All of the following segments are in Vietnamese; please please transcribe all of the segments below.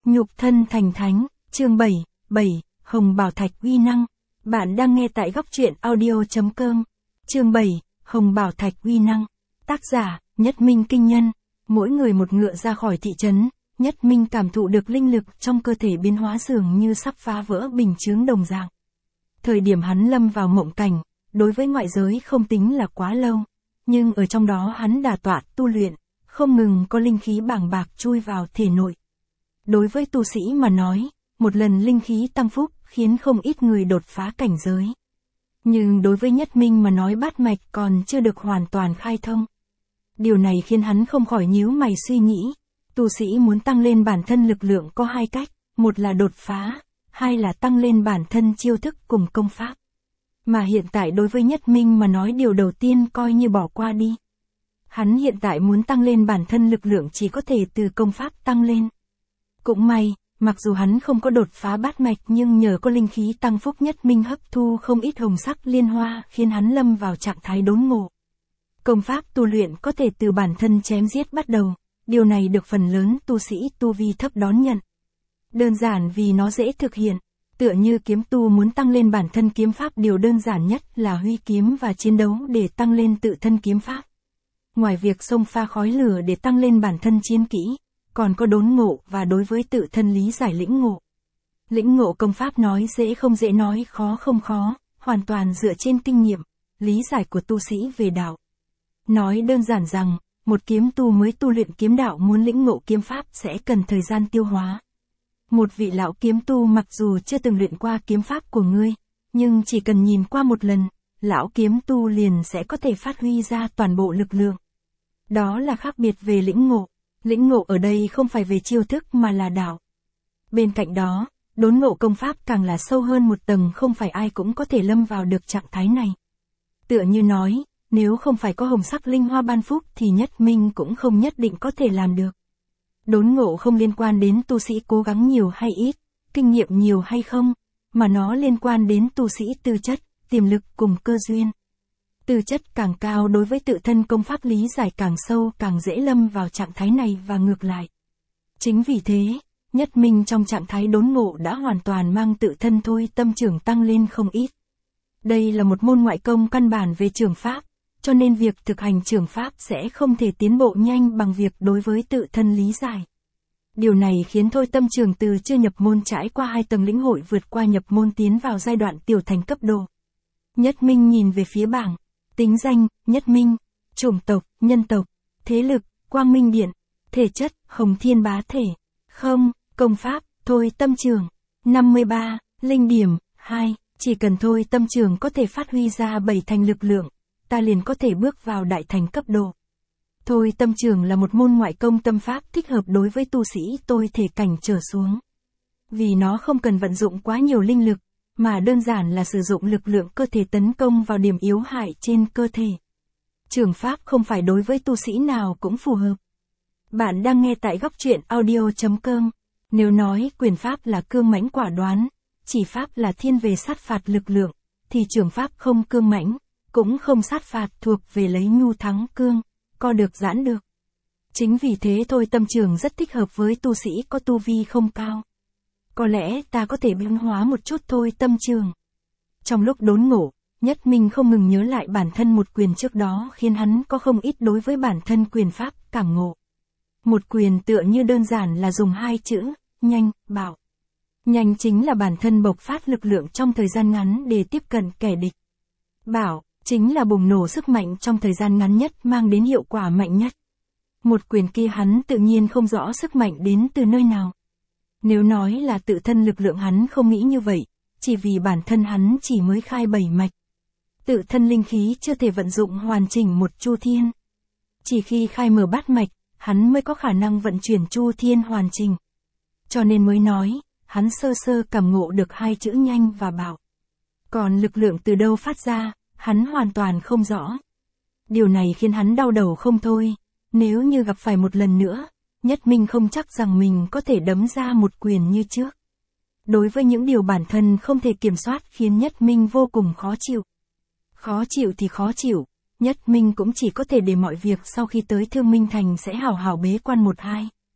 Nhục thân thành thánh, chương 7, Hồng Bảo Thạch uy năng. Bạn đang nghe tại góc truyện audio.com. Chương 7, Hồng Bảo Thạch uy năng. Tác giả, Nhất Minh Kinh Nhân. Mỗi người một ngựa ra khỏi thị trấn, Nhất Minh cảm thụ được linh lực trong cơ thể biến hóa dường như sắp phá vỡ bình chướng đồng dạng. Thời điểm hắn lâm vào mộng cảnh, đối với ngoại giới không tính là quá lâu, nhưng ở trong đó hắn đả tọa tu luyện, không ngừng có linh khí bàng bạc chui vào thể nội. Đối với tu sĩ mà nói, một lần linh khí tăng phúc khiến không ít người đột phá cảnh giới. Nhưng đối với Nhất Minh mà nói bát mạch còn chưa được hoàn toàn khai thông. Điều này khiến hắn không khỏi nhíu mày suy nghĩ, tu sĩ muốn tăng lên bản thân lực lượng có hai cách, một là đột phá, hai là tăng lên bản thân chiêu thức cùng công pháp. Mà hiện tại đối với Nhất Minh mà nói điều đầu tiên coi như bỏ qua đi. Hắn hiện tại muốn tăng lên bản thân lực lượng chỉ có thể từ công pháp tăng lên. Cũng may, mặc dù hắn không có đột phá bát mạch nhưng nhờ có linh khí tăng phúc Nhất Minh hấp thu không ít hồng sắc liên hoa khiến hắn lâm vào trạng thái đốn ngộ. Công pháp tu luyện có thể từ bản thân chém giết bắt đầu, điều này được phần lớn tu sĩ tu vi thấp đón nhận. Đơn giản vì nó dễ thực hiện, tựa như kiếm tu muốn tăng lên bản thân kiếm pháp điều đơn giản nhất là huy kiếm và chiến đấu để tăng lên tự thân kiếm pháp. Ngoài việc xông pha khói lửa để tăng lên bản thân chiến kỹ, còn có đốn ngộ và đối với tự thân lý giải lĩnh ngộ. Lĩnh ngộ công pháp nói dễ không dễ nói khó không khó, hoàn toàn dựa trên kinh nghiệm, lý giải của tu sĩ về đạo. Nói đơn giản rằng, một kiếm tu mới tu luyện kiếm đạo muốn lĩnh ngộ kiếm pháp sẽ cần thời gian tiêu hóa. Một vị lão kiếm tu mặc dù chưa từng luyện qua kiếm pháp của ngươi, nhưng chỉ cần nhìn qua một lần, lão kiếm tu liền sẽ có thể phát huy ra toàn bộ lực lượng. Đó là khác biệt về lĩnh ngộ. Lĩnh ngộ ở đây không phải về chiêu thức mà là đạo. Bên cạnh đó, đốn ngộ công pháp càng là sâu hơn một tầng không phải ai cũng có thể lâm vào được trạng thái này. Tựa như nói, nếu không phải có hồng sắc linh hoa ban phúc thì Nhất Minh cũng không nhất định có thể làm được. Đốn ngộ không liên quan đến tu sĩ cố gắng nhiều hay ít, kinh nghiệm nhiều hay không, mà nó liên quan đến tu sĩ tư chất, tiềm lực cùng cơ duyên. Tư chất càng cao đối với tự thân công pháp lý giải càng sâu càng dễ lâm vào trạng thái này và ngược lại. Chính vì thế, Nhất Minh trong trạng thái đốn ngộ đã hoàn toàn mang tự thân thôi tâm trưởng tăng lên không ít. Đây là một môn ngoại công căn bản về trưởng pháp, cho nên việc thực hành trưởng pháp sẽ không thể tiến bộ nhanh bằng việc đối với tự thân lý giải. Điều này khiến thôi tâm trường từ chưa nhập môn trải qua 2 tầng lĩnh hội vượt qua nhập môn tiến vào giai đoạn tiểu thành cấp độ. Nhất Minh nhìn về phía bảng. Tính danh, Nhất Minh. Chủng tộc, nhân tộc. Thế lực, Quang Minh Điện. Thể chất, Hồng Thiên Bá Thể. Không, công pháp, thôi tâm trường. 53, linh điểm, 2. Chỉ cần thôi tâm trường có thể phát huy ra 7 thành lực lượng, ta liền có thể bước vào đại thành cấp độ. Thôi tâm trường là một môn ngoại công tâm pháp thích hợp đối với tu sĩ tôi thể cảnh trở xuống. Vì nó không cần vận dụng quá nhiều linh lực, mà đơn giản là sử dụng lực lượng cơ thể tấn công vào điểm yếu hại trên cơ thể. Trường pháp không phải đối với tu sĩ nào cũng phù hợp. Bạn đang nghe tại góc truyện audio.com. Nếu nói quyền pháp là cương mãnh quả đoán, chỉ pháp là thiên về sát phạt lực lượng, thì trường pháp không cương mãnh, cũng không sát phạt thuộc về lấy nhu thắng cương, co được giãn được. Chính vì thế thôi tâm trường rất thích hợp với tu sĩ có tu vi không cao. Có lẽ ta có thể biến hóa một chút thôi tâm trường. Trong lúc đốn ngộ, Nhất Minh không ngừng nhớ lại bản thân một quyền trước đó khiến hắn có không ít đối với bản thân quyền pháp cảm ngộ. Một quyền tựa như đơn giản là dùng 2 chữ, nhanh, bạo. Nhanh chính là bản thân bộc phát lực lượng trong thời gian ngắn để tiếp cận kẻ địch. Bạo chính là bùng nổ sức mạnh trong thời gian ngắn nhất mang đến hiệu quả mạnh nhất. Một quyền kia hắn tự nhiên không rõ sức mạnh đến từ nơi nào. Nếu nói là tự thân lực lượng hắn không nghĩ như vậy, chỉ vì bản thân hắn chỉ mới khai 7 mạch. Tự thân linh khí chưa thể vận dụng hoàn chỉnh một chu thiên. Chỉ khi khai mở bát mạch, hắn mới có khả năng vận chuyển chu thiên hoàn chỉnh. Cho nên mới nói, hắn sơ sơ cảm ngộ được 2 chữ nhanh và bạo. Còn lực lượng từ đâu phát ra, hắn hoàn toàn không rõ. Điều này khiến hắn đau đầu không thôi, nếu như gặp phải một lần nữa, Nhất Minh không chắc rằng mình có thể đấm ra một quyền như trước. Đối với những điều bản thân không thể kiểm soát khiến Nhất Minh vô cùng khó chịu. Khó chịu thì khó chịu, Nhất Minh cũng chỉ có thể để mọi việc sau khi tới Thương Minh Thành sẽ hảo hảo bế quan 1-2.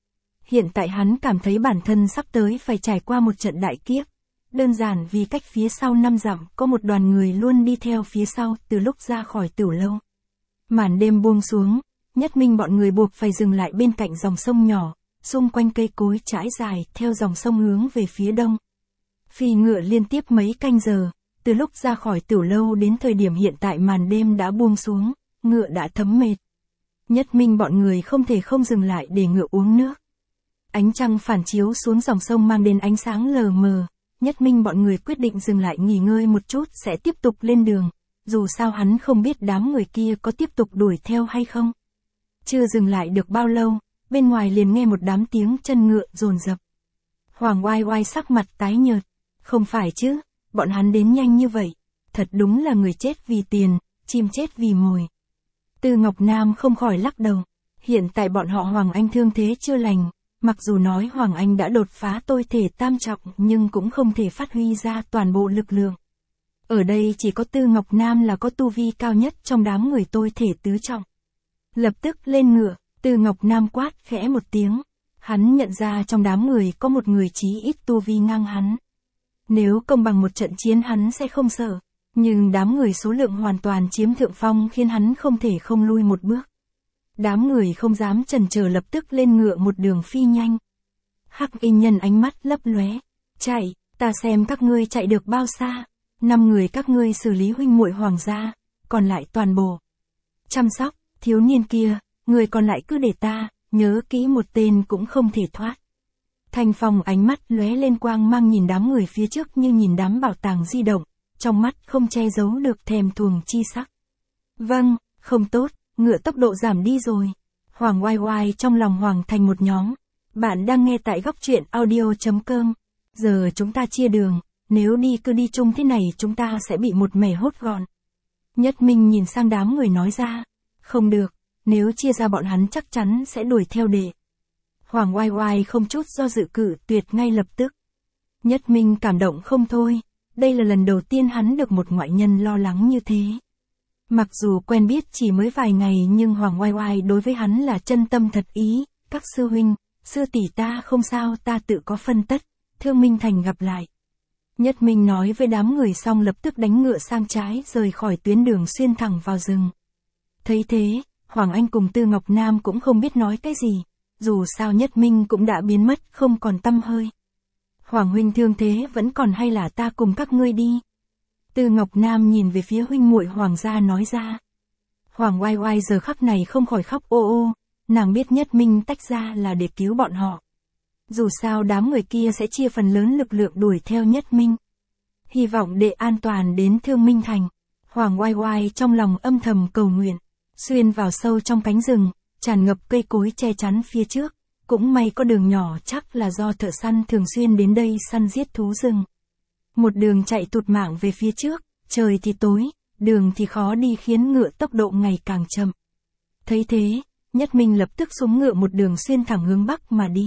Hiện tại hắn cảm thấy bản thân sắp tới phải trải qua một trận đại kiếp. Đơn giản vì cách phía sau 5 dặm có một đoàn người luôn đi theo phía sau từ lúc ra khỏi Tửu Lâu. Màn đêm buông xuống, Nhất Minh bọn người buộc phải dừng lại bên cạnh dòng sông nhỏ, xung quanh cây cối trải dài theo dòng sông hướng về phía đông. Phi ngựa liên tiếp mấy canh giờ, từ lúc ra khỏi Tửu Lâu đến thời điểm hiện tại màn đêm đã buông xuống, ngựa đã thấm mệt. Nhất Minh bọn người không thể không dừng lại để ngựa uống nước. Ánh trăng phản chiếu xuống dòng sông mang đến ánh sáng lờ mờ, Nhất Minh bọn người quyết định dừng lại nghỉ ngơi một chút sẽ tiếp tục lên đường, dù sao hắn không biết đám người kia có tiếp tục đuổi theo hay không. Chưa dừng lại được bao lâu, bên ngoài liền nghe một đám tiếng chân ngựa dồn dập. Hoàng Oai Oai sắc mặt tái nhợt, không phải chứ, bọn hắn đến nhanh như vậy, thật đúng là người chết vì tiền, chim chết vì mồi. Từ Ngọc Nam không khỏi lắc đầu, hiện tại bọn họ Hoàng Anh thương thế chưa lành, mặc dù nói Hoàng Anh đã đột phá tôi thể tam trọng nhưng cũng không thể phát huy ra toàn bộ lực lượng. Ở đây chỉ có Tư Ngọc Nam là có tu vi cao nhất trong đám người tôi thể tứ trọng. Lập tức lên ngựa, Tư Ngọc Nam quát khẽ một tiếng, hắn nhận ra trong đám người có một người chí ít tu vi ngang hắn. Nếu công bằng một trận chiến hắn sẽ không sợ, nhưng đám người số lượng hoàn toàn chiếm thượng phong khiến hắn không thể không lui một bước. Đám người không dám chần chờ lập tức lên ngựa một đường phi nhanh. Hắc Y Nhân ánh mắt lấp lóe, chạy, ta xem các ngươi chạy được bao xa. 5 người các ngươi xử lý huynh muội Hoàng gia, còn lại toàn bộ chăm sóc, thiếu niên kia, người còn lại cứ để ta, nhớ kỹ một tên cũng không thể thoát. Thanh Phong ánh mắt lóe lên quang mang nhìn đám người phía trước như nhìn đám bảo tàng di động, trong mắt không che giấu được thèm thuồng chi sắc. Vâng, không tốt, ngựa tốc độ giảm đi rồi. Hoàng Oai Oai trong lòng Hoàng thành một nhóm. Bạn đang nghe tại góc truyện audio.com. Giờ chúng ta chia đường, nếu cứ đi chung thế này chúng ta sẽ bị một mẻ hốt gọn. Nhất Minh nhìn sang đám người nói ra, không được, nếu chia ra bọn hắn chắc chắn sẽ đuổi theo đệ. Hoàng Oai Oai không chút do dự cự tuyệt ngay lập tức. Nhất Minh cảm động không thôi, đây là lần đầu tiên hắn được một ngoại nhân lo lắng như thế. Mặc dù quen biết chỉ mới vài ngày nhưng Hoàng Oai Oai đối với hắn là chân tâm thật ý, các sư huynh, sư tỷ ta không sao ta tự có phân tất, Thương Minh Thành gặp lại. Nhất Minh nói với đám người xong lập tức đánh ngựa sang trái rời khỏi tuyến đường xuyên thẳng vào rừng. Thấy thế, Hoàng Anh cùng Tư Ngọc Nam cũng không biết nói cái gì, dù sao Nhất Minh cũng đã biến mất không còn tăm hơi. Hoàng huynh thương thế vẫn còn hay là ta cùng các ngươi đi? Tư Ngọc Nam nhìn về phía huynh muội Hoàng gia nói ra. Hoàng Oai Oai giờ khắc này không khỏi khóc ô ô, nàng biết Nhất Minh tách ra là để cứu bọn họ. Dù sao đám người kia sẽ chia phần lớn lực lượng đuổi theo Nhất Minh. Hy vọng để an toàn đến Thương Minh Thành. Hoàng Oai Oai trong lòng âm thầm cầu nguyện, xuyên vào sâu trong cánh rừng, tràn ngập cây cối che chắn phía trước. Cũng may có đường nhỏ chắc là do thợ săn thường xuyên đến đây săn giết thú rừng. Một đường chạy tụt mạng về phía trước, trời thì tối, đường thì khó đi khiến ngựa tốc độ ngày càng chậm. Thấy thế, Nhất Minh lập tức xuống ngựa một đường xuyên thẳng hướng bắc mà đi.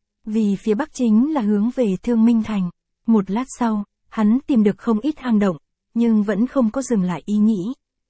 Vì phía bắc chính là hướng về Thương Minh Thành. Một lát sau, hắn tìm được không ít hang động, nhưng vẫn không có dừng lại ý nghĩ.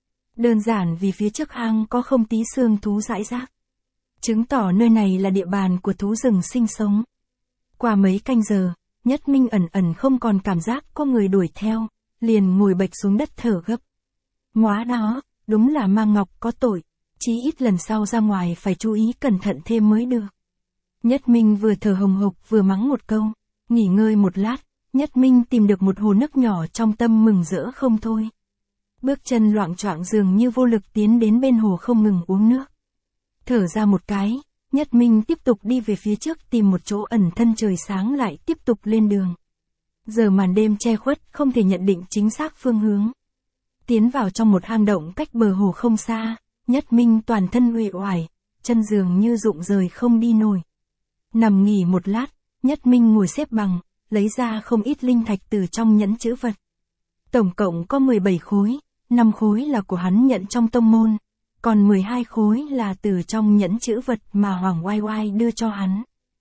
Đơn giản vì phía trước hang có không tí xương thú rải rác. Chứng tỏ nơi này là địa bàn của thú rừng sinh sống. Qua mấy canh giờ, Nhất Minh ẩn không còn cảm giác có người đuổi theo, liền ngồi bệt xuống đất thở gấp. Móa đó, đúng là Mang Ngọc có tội, chí ít lần sau ra ngoài phải chú ý cẩn thận thêm mới được. Nhất Minh vừa thở hồng hộc vừa mắng một câu, nghỉ ngơi một lát, Nhất Minh tìm được một hồ nước nhỏ trong tâm mừng rỡ không thôi. Bước chân loạng choạng dường như vô lực tiến đến bên hồ không ngừng uống nước. Thở ra một cái, Nhất Minh tiếp tục đi về phía trước tìm một chỗ ẩn thân trời sáng lại tiếp tục lên đường. Giờ màn đêm che khuất không thể nhận định chính xác phương hướng. Tiến vào trong một hang động cách bờ hồ không xa, Nhất Minh toàn thân uể oải, chân dường như rụng rời không đi nổi. Nằm nghỉ một lát, Nhất Minh ngồi xếp bằng, lấy ra không ít linh thạch từ trong nhẫn chữ vật. Tổng cộng có 17 khối, 5 khối là của hắn nhận trong tông môn. Còn 12 khối là từ trong nhẫn chữ vật mà Hoàng Oai Oai đưa cho hắn.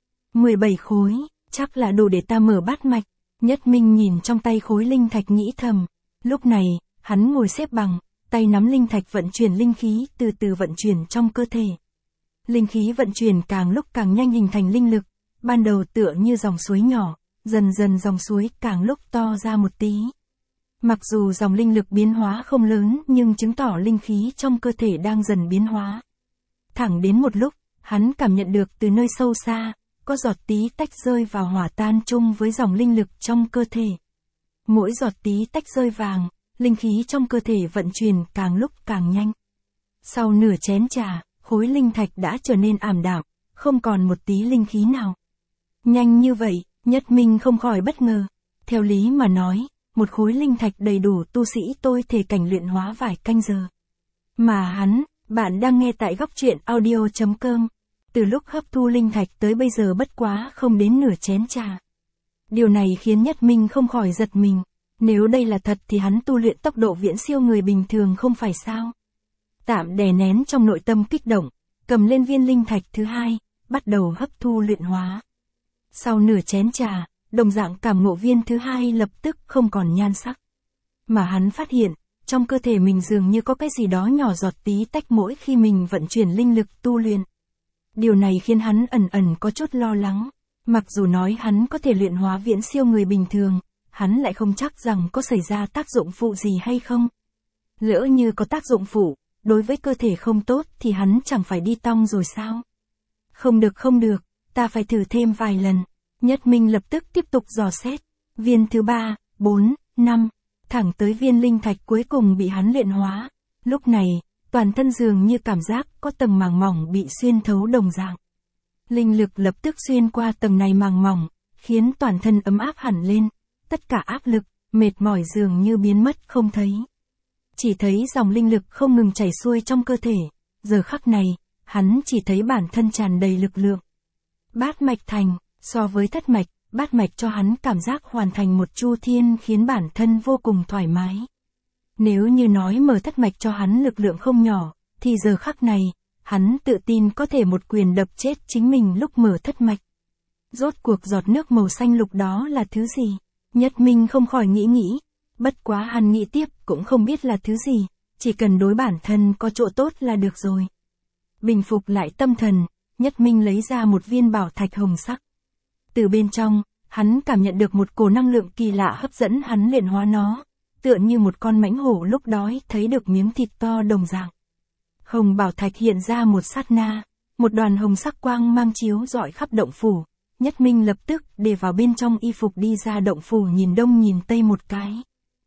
17 khối, chắc là đủ để ta mở bát mạch. Nhất Minh nhìn trong tay khối linh thạch nghĩ thầm. Lúc này, hắn ngồi xếp bằng, tay nắm linh thạch vận chuyển linh khí từ từ vận chuyển trong cơ thể. linh khí vận chuyển càng lúc càng nhanh hình thành linh lực, ban đầu tựa như dòng suối nhỏ, dần dần dòng suối càng lúc to ra một tí. Mặc dù dòng linh lực biến hóa không lớn nhưng chứng tỏ linh khí trong cơ thể đang dần biến hóa. Thẳng đến một lúc, hắn cảm nhận được từ nơi sâu xa, có giọt tí tách rơi vào hòa tan chung với dòng linh lực trong cơ thể. Mỗi giọt tí tách rơi vàng, linh khí trong cơ thể vận chuyển càng lúc càng nhanh. Sau nửa chén trà, khối linh thạch đã trở nên ảm đạm, không còn một tí linh khí nào. Nhanh như vậy, Nhất Minh không khỏi bất ngờ. Theo lý mà nói, một khối linh thạch đầy đủ tu sĩ tôi thể cảnh luyện hóa vài canh giờ. Mà hắn, bạn đang nghe tại góc truyện audio.com. Từ lúc hấp thu linh thạch tới bây giờ bất quá không đến nửa chén trà. Điều này khiến Nhất Minh không khỏi giật mình. Nếu đây là thật thì hắn tu luyện tốc độ viễn siêu người bình thường không phải sao? Tạm đè nén trong nội tâm kích động, cầm lên viên linh thạch thứ hai, bắt đầu hấp thu luyện hóa. Sau nửa chén trà, đồng dạng cảm ngộ viên thứ hai lập tức không còn nhan sắc. Mà hắn phát hiện, trong cơ thể mình dường như có cái gì đó nhỏ giọt tí tách mỗi khi mình vận chuyển linh lực tu luyện. Điều này khiến hắn ẩn ẩn có chút lo lắng. Mặc dù nói hắn có thể luyện hóa viễn siêu người bình thường, hắn lại không chắc rằng có xảy ra tác dụng phụ gì hay không. Lỡ như có tác dụng phụ, đối với cơ thể không tốt thì hắn chẳng phải đi tong rồi sao? Không được, ta phải thử thêm vài lần. Nhất Minh lập tức tiếp tục dò xét. Viên thứ 3, 4, 5, thẳng tới viên linh thạch cuối cùng bị hắn luyện hóa. Lúc này, toàn thân dường như cảm giác có tầng màng mỏng bị xuyên thấu đồng dạng. Linh lực lập tức xuyên qua tầng này màng mỏng, khiến toàn thân ấm áp hẳn lên. Tất cả áp lực, mệt mỏi dường như biến mất không thấy. Chỉ thấy dòng linh lực không ngừng chảy xuôi trong cơ thể. Giờ khắc này, hắn chỉ thấy bản thân tràn đầy lực lượng. Bát mạch thành, so với thất mạch, bát mạch cho hắn cảm giác hoàn thành một chu thiên khiến bản thân vô cùng thoải mái. Nếu như nói mở thất mạch cho hắn lực lượng không nhỏ, thì giờ khắc này, hắn tự tin có thể một quyền đập chết chính mình lúc mở thất mạch. Rốt cuộc giọt nước màu xanh lục đó là thứ gì? Nhất Minh không khỏi nghĩ. Bất quá hắn nghĩ tiếp cũng không biết là thứ gì, chỉ cần đối bản thân có chỗ tốt là được rồi. Bình phục lại tâm thần, Nhất Minh lấy ra một viên bảo thạch hồng sắc. Từ bên trong, hắn cảm nhận được một cổ năng lượng kỳ lạ hấp dẫn hắn luyện hóa nó, tựa như một con mãnh hổ lúc đói thấy được miếng thịt to đồng dạng. Hồng bảo thạch hiện ra một sát na, một đoàn hồng sắc quang mang chiếu rọi khắp động phủ. Nhất Minh lập tức để vào bên trong y phục đi ra động phủ nhìn đông nhìn tây một cái.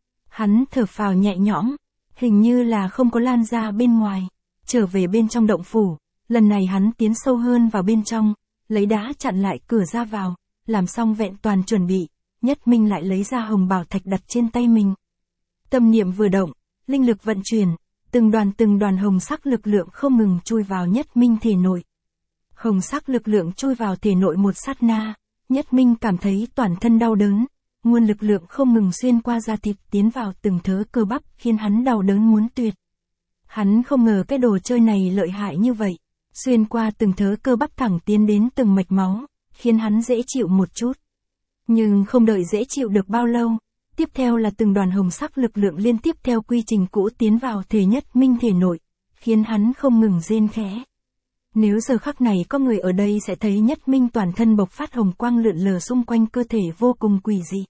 Hắn thở phào nhẹ nhõm, hình như là không có lan ra bên ngoài. Trở về bên trong động phủ, lần này hắn tiến sâu hơn vào bên trong, lấy đá chặn lại cửa ra vào, làm xong vẹn toàn chuẩn bị, Nhất Minh lại lấy ra hồng bảo thạch đặt trên tay mình. Tâm niệm vừa động, linh lực vận chuyển, từng đoàn hồng sắc lực lượng không ngừng chui vào Nhất Minh thể nội. Hồng sắc lực lượng chui vào thể nội một sát na, Nhất Minh cảm thấy toàn thân đau đớn, nguồn lực lượng không ngừng xuyên qua da thịt tiến vào từng thớ cơ bắp khiến hắn đau đớn muốn tuyệt. Hắn không ngờ cái đồ chơi này lợi hại như vậy, xuyên qua từng thớ cơ bắp thẳng tiến đến từng mạch máu, khiến hắn dễ chịu một chút. Nhưng không đợi dễ chịu được bao lâu, tiếp theo là từng đoàn hồng sắc lực lượng liên tiếp theo quy trình cũ tiến vào thể Nhất Minh thể nội, khiến hắn không ngừng rên khẽ. Nếu giờ khắc này có người ở đây sẽ thấy Nhất Minh toàn thân bộc phát hồng quang lượn lờ xung quanh cơ thể vô cùng quỷ dị.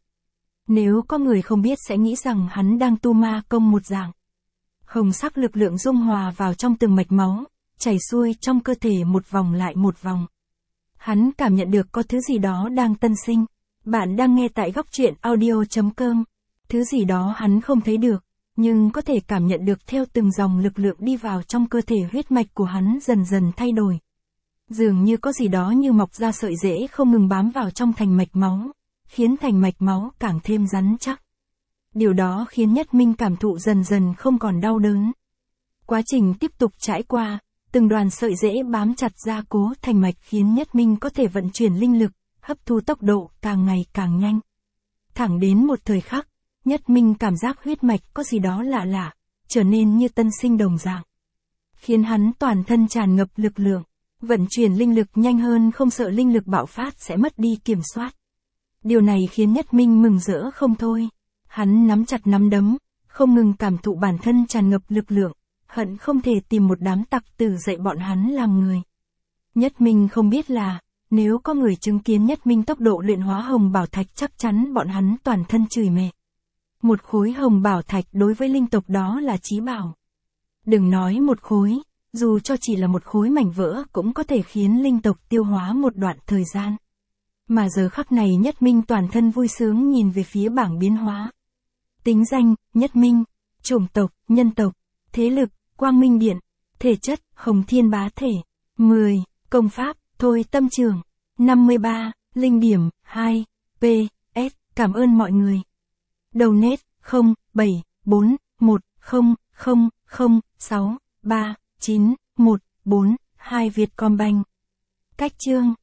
Nếu có người không biết sẽ nghĩ rằng hắn đang tu ma công một dạng. Hồng sắc lực lượng dung hòa vào trong từng mạch máu, chảy xuôi trong cơ thể một vòng lại một vòng. Hắn cảm nhận được có thứ gì đó đang tân sinh. Bạn đang nghe tại góc truyện audio.com. Thứ gì đó hắn không thấy được, nhưng có thể cảm nhận được theo từng dòng lực lượng đi vào trong cơ thể huyết mạch của hắn dần dần thay đổi. Dường như có gì đó như mọc ra sợi rễ không ngừng bám vào trong thành mạch máu, khiến thành mạch máu càng thêm rắn chắc. Điều đó khiến Nhất Minh cảm thụ dần dần không còn đau đớn. Quá trình tiếp tục trải qua, từng đoàn sợi rễ bám chặt gia cố thành mạch khiến Nhất Minh có thể vận chuyển linh lực, hấp thu tốc độ càng ngày càng nhanh. Thẳng đến một thời khắc, Nhất Minh cảm giác huyết mạch có gì đó lạ lạ, trở nên như tân sinh đồng dạng. Khiến hắn toàn thân tràn ngập lực lượng, vận chuyển linh lực nhanh hơn không sợ linh lực bạo phát sẽ mất đi kiểm soát. Điều này khiến Nhất Minh mừng rỡ không thôi. Hắn nắm chặt nắm đấm, không ngừng cảm thụ bản thân tràn ngập lực lượng, hận không thể tìm một đám tặc tử dạy bọn hắn làm người. Nhất Minh không biết là, nếu có người chứng kiến Nhất Minh tốc độ luyện hóa hồng bảo thạch chắc chắn bọn hắn toàn thân chửi mẹ. Một khối hồng bảo thạch đối với linh tộc đó là chí bảo. Đừng nói một khối, dù cho chỉ là một khối mảnh vỡ cũng có thể khiến linh tộc tiêu hóa một đoạn thời gian. Mà giờ khắc này Nhất Minh toàn thân vui sướng nhìn về phía bảng biến hóa. Tính danh, Nhất Minh. Chủng tộc, nhân tộc. Thế lực, Quang Minh Điện. Thể chất, Hồng Thiên Bá Thể. 10. Công pháp, Thôi Tâm Trường. 53. Linh điểm, 2. P. S. Cảm ơn mọi người. Donate, 0, 7, 4, 1, 0, 0, 0, 6, 3, 9, 1, 4, 2 Vietcombank. Cách chương.